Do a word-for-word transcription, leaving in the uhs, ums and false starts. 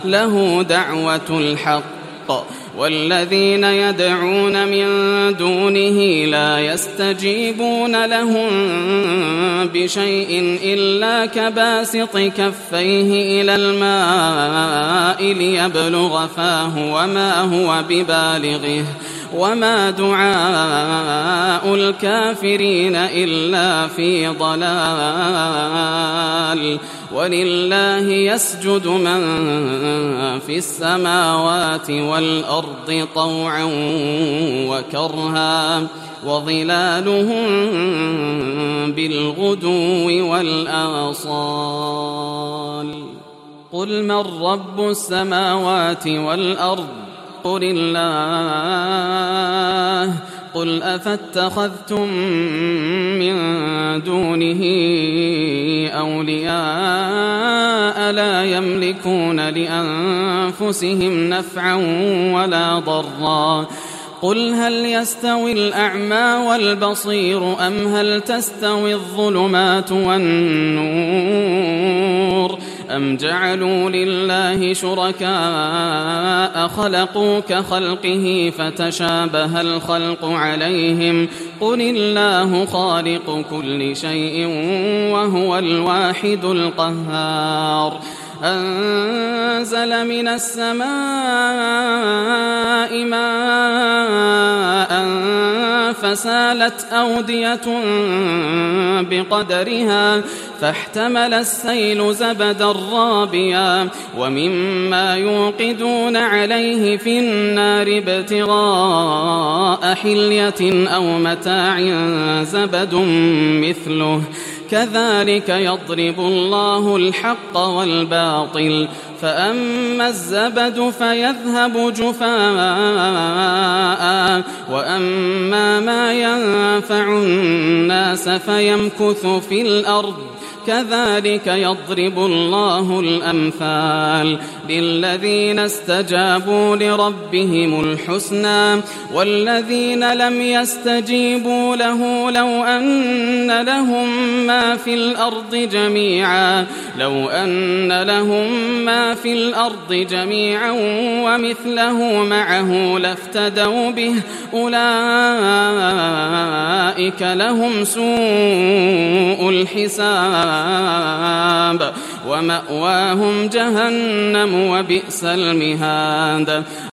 له دعوة الحق والذين يدعون من دونه لا يستجيبون لهم بشيء إلا كباسط كفيه إلى الماء ليبلغ فاه وما هو ببالغه وما دعاء الكافرين إلا في ضلال. ولله يسجد من في السماوات والأرض طوعا وكرها وظلالهم بالغدو والآصال. قل من رب السماوات والأرض قل الله. قل أفاتخذتم من دونه أولياء لا يملكون لأنفسهم نفعا ولا ضرا. قل هل يستوي الأعمى والبصير أم هل تستوي الظلمات والنور أم جعلوا لله شركاء خلقوا كخلقه فتشابه الخلق عليهم قل الله خالق كل شيء وهو الواحد القهار. أنزل من السماء ماء فسالت أودية بقدرها فاحتمل السيل زبدا رابيا ومما يوقدون عليه في النار ابتغاء حلية أو متاع زبد مثله كذلك يضرب الله الحق والباطل فأما الزبد فيذهب جفاء وأما ما ينفع الناس فيمكث في الأرض كذلك يضرب الله الأمثال للذين استجابوا لربهم الحسنى والذين لم يستجيبوا له لو أن لهم ما في الأرض جميعا لو أن لهم ما في الأرض جميعا ومثله معه لافتدوا به أولئك لهم سوء الحساب ومأواهم جهنم وبئس المهاد.